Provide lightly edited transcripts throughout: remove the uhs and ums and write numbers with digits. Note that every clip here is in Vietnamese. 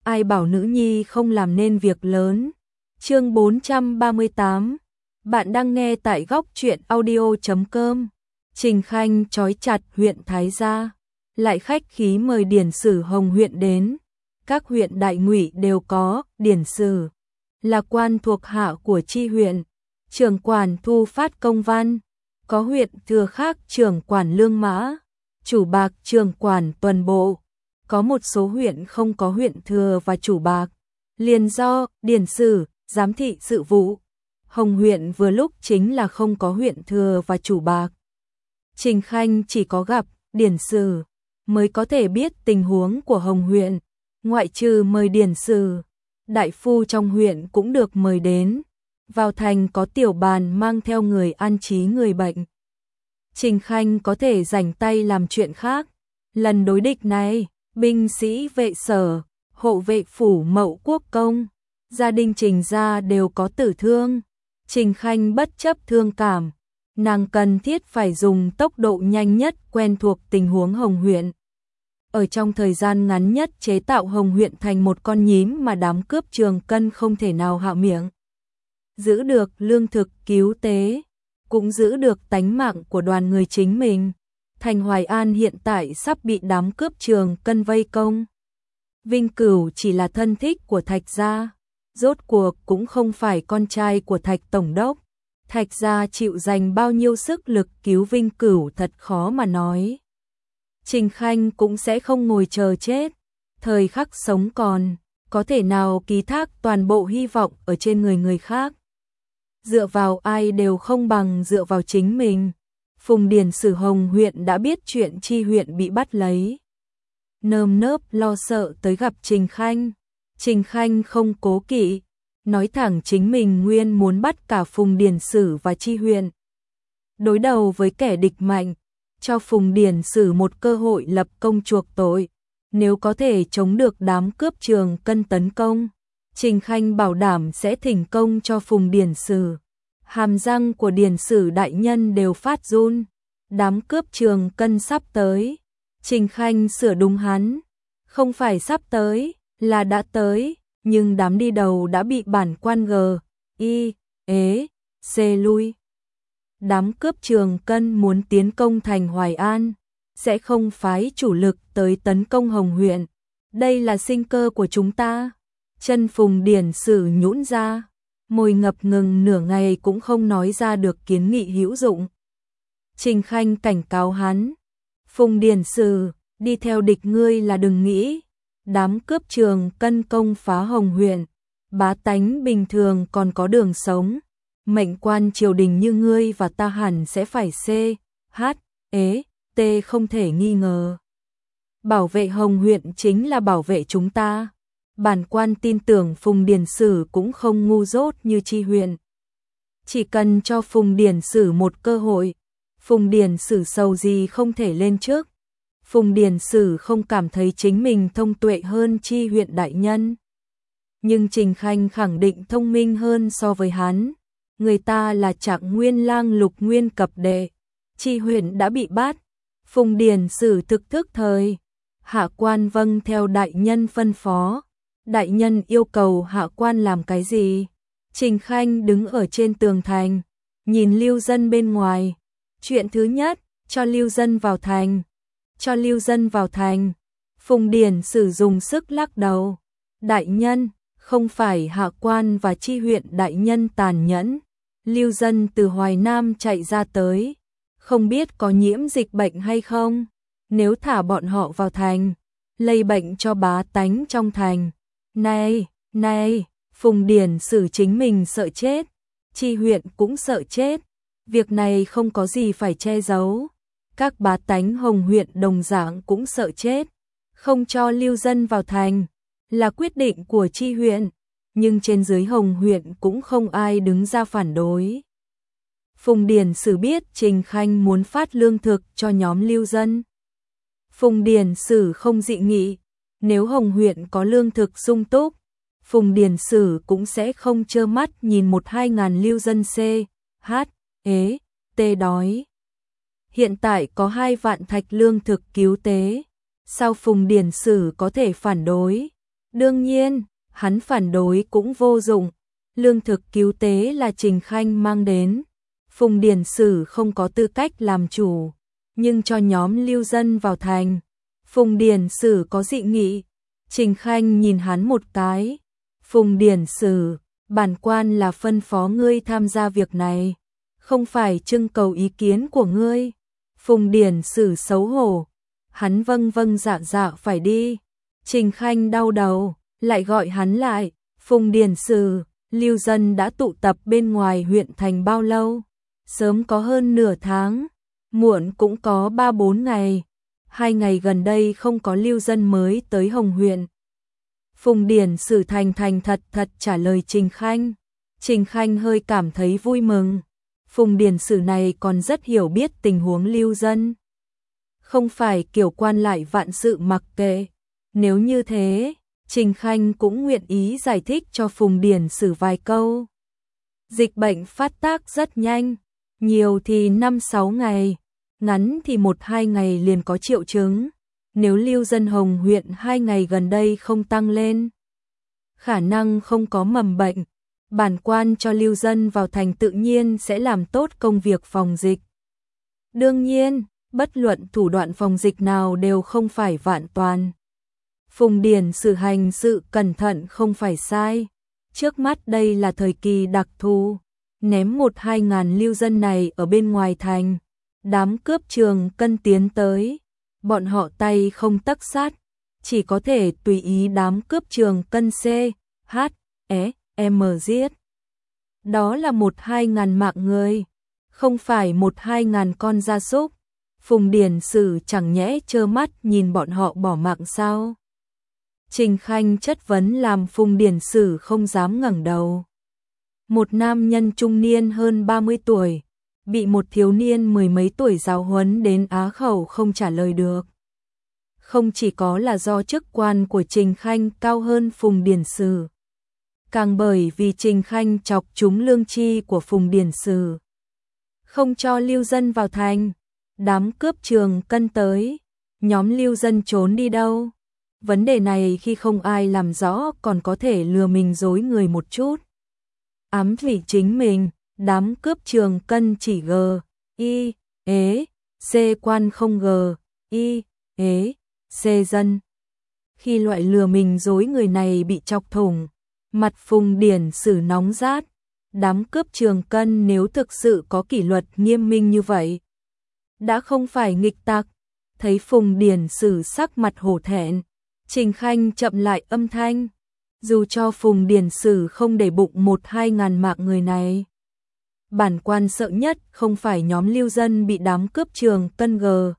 ai bảo nữ nhi không làm nên việc lớn. Chương 438. Bạn đang nghe tại góc truyện audio.com. Trình Khanh trói chặt huyện Thái Gia, lại khách khí mời điển sử Hồng huyện đến. Các huyện đại ngụy đều có điển sử, là quan thuộc hạ của chi huyện, trưởng quản thu phát công văn. Có huyện thừa khác trưởng quản lương mã, chủ bạc trưởng quản tuần bộ. Có một số huyện không có huyện thừa và chủ bạc, liền do điển sử giám thị sự vụ. Hồng huyện vừa lúc chính là không có huyện thừa và chủ bạc. Trình Khanh chỉ có gặp điển sử mới có thể biết tình huống của Hồng huyện, ngoại trừ mời điển sử, đại phu trong huyện cũng được mời đến. Vào thành có tiểu bàn mang theo người an trí người bệnh. Trình Khanh có thể rảnh tay làm chuyện khác. Lần đối địch này, binh sĩ vệ sở, hộ vệ phủ Mậu Quốc công, gia đình Trình gia đều có tử thương. Trình Khanh bất chấp thương cảm, nàng cần thiết phải dùng tốc độ nhanh nhất quen thuộc tình huống Hồng huyện. Ở trong thời gian ngắn nhất chế tạo Hồng huyện thành một con nhím mà đám cướp Trường Cân không thể nào hạ miệng. Giữ được lương thực cứu tế, cũng giữ được tánh mạng của đoàn người chính mình. Thành Hoài An hiện tại sắp bị đám cướp Trường Cân vây công. Vinh Cửu chỉ là thân thích của Thạch gia, rốt cuộc cũng không phải con trai của Thạch tổng đốc. Thạch gia chịu dành bao nhiêu sức lực cứu Vinh Cửu thật khó mà nói. Trình Khanh cũng sẽ không ngồi chờ chết. Thời khắc sống còn, có thể nào ký thác toàn bộ hy vọng ở trên người khác. Dựa vào ai đều không bằng dựa vào chính mình. Phùng điển sử Hồng huyện đã biết chuyện chi huyện bị bắt lấy, nơm nớp lo sợ tới gặp Trình Khanh. Trình Khanh không cố kỵ, nói thẳng chính mình nguyên muốn bắt cả Phùng điển sử và chi huyện, đối đầu với kẻ địch mạnh, cho Phùng điển sử một cơ hội lập công chuộc tội. Nếu có thể chống được đám cướp Trường Cân tấn công, Trình Khanh bảo đảm sẽ thỉnh công cho Phùng điển sử. Hàm răng của điển sử đại nhân đều phát run. Đám cướp Trường Cân sắp tới. Trình Khanh sửa đúng hắn, không phải sắp tới, là đã tới, nhưng đám đi đầu đã bị bản quan C lui. Đám cướp Trường Cân muốn tiến công thành Hoài An, sẽ không phái chủ lực tới tấn công Hồng huyện. Đây là sinh cơ của chúng ta. Chân Phùng điển sử nhũn ra, môi ngập ngừng nửa ngày cũng không nói ra được kiến nghị hữu dụng. Trình Khanh cảnh cáo hắn, Phùng điển sử, đi theo địch ngươi là đừng nghĩ. Đám cướp Trường Cân công phá Hồng huyện, bá tánh bình thường còn có đường sống. Mệnh quan triều đình như ngươi và ta hẳn sẽ phải không thể nghi ngờ. Bảo vệ Hồng huyện chính là bảo vệ chúng ta. Bản quan tin tưởng Phùng điển sử cũng không ngu dốt như chi huyện. Chỉ cần cho Phùng điển sử một cơ hội, Phùng điển sử sầu gì không thể lên trước. Phùng điển sử không cảm thấy chính mình thông tuệ hơn chi huyện đại nhân. Nhưng Trình Khanh khẳng định thông minh hơn so với hắn. Người ta là Trạng Nguyên lang Lục Nguyên cập đệ, chi huyện đã bị bắt. Phùng điển sử thực thức thời, hạ quan vâng theo đại nhân phân phó. Đại nhân yêu cầu hạ quan làm cái gì? Trình Khanh đứng ở trên tường thành, nhìn lưu dân bên ngoài. Chuyện thứ nhất, cho lưu dân vào thành. Cho lưu dân vào thành. Phùng điển sử dùng sức lắc đầu. Đại nhân, không phải hạ quan và chi huyện đại nhân tàn nhẫn. Lưu dân từ Hoài Nam chạy ra tới, không biết có nhiễm dịch bệnh hay không. Nếu thả bọn họ vào thành, lây bệnh cho bá tánh trong thành. Này, Phùng điển sử chính mình sợ chết, chi huyện cũng sợ chết. Việc này không có gì phải che giấu. Các bá tánh Hồng huyện đồng dạng cũng sợ chết. Không cho lưu dân vào thành là quyết định của chi huyện, nhưng trên dưới Hồng huyện cũng không ai đứng ra phản đối. Phùng điển sử biết Trình Khanh muốn phát lương thực cho nhóm lưu dân. Phùng điển sử không dị nghị, nếu Hồng huyện có lương thực sung túc, Phùng điển sử cũng sẽ không trơ mắt nhìn 1-2 ngàn lưu dân đói. Hiện tại có 2 vạn thạch lương thực cứu tế, sao Phùng điển sử có thể phản đối? Đương nhiên, hắn phản đối cũng vô dụng. Lương thực cứu tế là Trình Khanh mang đến. Phùng Điển Sử không có tư cách làm chủ, nhưng cho nhóm lưu dân vào thành. Phùng Điển Sử có dị nghị. Trình Khanh nhìn hắn một cái. Phùng Điển Sử, bản quan là phân phó ngươi tham gia việc này, không phải trưng cầu ý kiến của ngươi. Phùng Điển Sử xấu hổ. Hắn vâng vâng dạ dạ phải đi. Trình Khanh đau đầu, lại gọi hắn lại. Phùng Điển Sử, lưu dân đã tụ tập bên ngoài huyện thành bao lâu? Sớm có hơn nửa tháng, muộn cũng có 3-4 ngày. 2 ngày gần đây không có lưu dân mới tới Hồng huyện. Phùng Điển Sử thành thật trả lời Trình Khanh. Trình Khanh hơi cảm thấy vui mừng. Phùng Điển Sử này còn rất hiểu biết tình huống lưu dân. Không phải kiểu quan lại vạn sự mặc kệ. Nếu như thế, Trình Khanh cũng nguyện ý giải thích cho Phùng Điển Sử vài câu. Dịch bệnh phát tác rất nhanh, nhiều thì 5-6 ngày, ngắn thì 1-2 ngày liền có triệu chứng. Nếu lưu dân Hồng huyện 2 ngày gần đây không tăng lên, khả năng không có mầm bệnh. Bản quan cho lưu dân vào thành tự nhiên sẽ làm tốt công việc phòng dịch. Đương nhiên, bất luận thủ đoạn phòng dịch nào đều không phải vạn toàn. Phùng Điển Sử hành sự cẩn thận không phải sai. Trước mắt đây là thời kỳ đặc thù, ném 1-2 ngàn lưu dân này ở bên ngoài thành. Đám cướp Trường Cân tiến tới, bọn họ tay không tấc sắt, chỉ có thể tùy ý đám cướp Trường Cân M giết. Đó là 1-2 ngàn mạng người, không phải 1-2 ngàn con gia súc. Phùng Điển Sử chẳng nhẽ trơ mắt nhìn bọn họ bỏ mạng sao? Trình Khanh chất vấn làm Phùng Điển Sử không dám ngẩng đầu. Một nam nhân trung niên hơn 30 tuổi, bị một thiếu niên 10 mấy tuổi giáo huấn đến á khẩu không trả lời được. Không chỉ có là do chức quan của Trình Khanh cao hơn Phùng Điển Sử, càng bởi vì Trình Khanh chọc trúng lương chi của Phùng Điển Sử. Không cho lưu dân vào thành, đám cướp Trường Cân tới, nhóm lưu dân trốn đi đâu? Vấn đề này khi không ai làm rõ còn có thể lừa mình dối người một chút. Ám thị chính mình, đám cướp Trường Cân chỉ C quan không C dân. Khi loại lừa mình dối người này bị chọc thủng, mặt Phùng Điển Sử nóng rát. Đám cướp Trường Cân nếu thực sự có kỷ luật nghiêm minh như vậy, đã không phải nghịch tặc. Thấy Phùng Điển Sử sắc mặt hổ thẹn, Trình Khanh chậm lại âm thanh. Dù cho Phùng Điển Sử không để bụng 1-2 ngàn mạng người này, bản quan sợ nhất không phải nhóm lưu dân bị đám cướp Trường Cân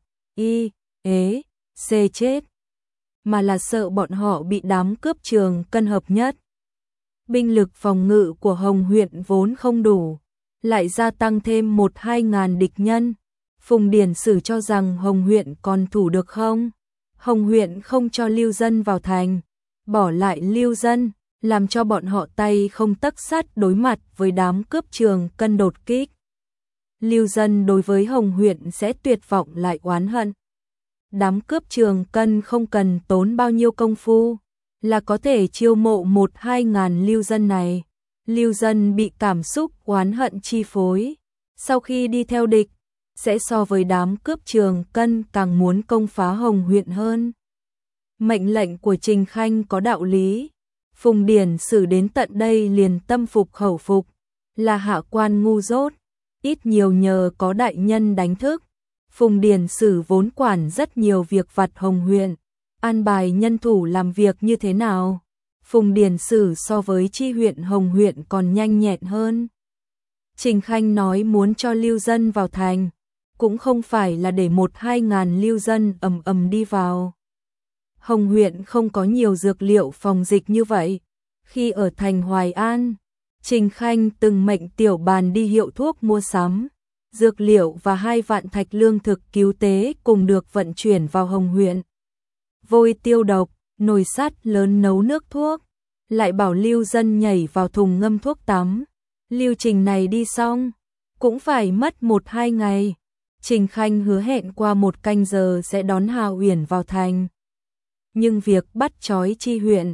C chết, mà là sợ bọn họ bị đám cướp Trường Cân hợp nhất. Binh lực phòng ngự của Hồng huyện vốn không đủ, lại gia tăng thêm 1-2 ngàn địch nhân. Phùng Điển Sử cho rằng Hồng huyện còn thủ được không? Hồng huyện không cho lưu dân vào thành, bỏ lại lưu dân, làm cho bọn họ tay không tấc sắt đối mặt với đám cướp Trường Cân đột kích. Lưu dân đối với Hồng huyện sẽ tuyệt vọng lại oán hận. Đám cướp Trường Cân không cần tốn bao nhiêu công phu, là có thể chiêu mộ 1-2 ngàn lưu dân này. Lưu dân bị cảm xúc oán hận chi phối, sau khi đi theo địch, sẽ so với đám cướp Trường Cân càng muốn công phá Hồng huyện hơn. Mệnh lệnh của Trình Khanh có đạo lý. Phùng Điển Sử đến tận đây liền tâm phục khẩu phục, là hạ quan ngu dốt, ít nhiều nhờ có đại nhân đánh thức. Phùng Điển Sử vốn quản rất nhiều việc vặt Hồng huyện, an bài nhân thủ làm việc như thế nào. Phùng Điển Sử so với chi huyện Hồng huyện còn nhanh nhẹn hơn. Trình Khanh nói muốn cho lưu dân vào thành, cũng không phải là để 1-2 ngàn lưu dân ầm đi vào. Hồng huyện không có nhiều dược liệu phòng dịch như vậy. Khi ở thành Hoài An, Trình Khanh từng mệnh tiểu bàn đi hiệu thuốc mua sắm, dược liệu và 2 vạn thạch lương thực cứu tế cùng được vận chuyển vào Hồng huyện. Vôi tiêu độc, nồi sắt lớn nấu nước thuốc, lại bảo lưu dân nhảy vào thùng ngâm thuốc tắm. Lưu trình này đi xong, cũng phải mất 1-2 ngày. Trình Khanh hứa hẹn qua 1 canh giờ sẽ đón Hà Uyển vào thành. Nhưng việc bắt trói chi huyện,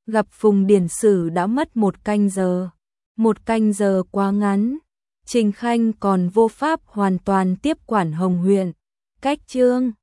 Gặp Phùng Điển Sử đã mất 1 canh giờ. 1 canh giờ quá ngắn, Trình Khanh còn vô pháp hoàn toàn tiếp quản Hồng huyện. Cách chương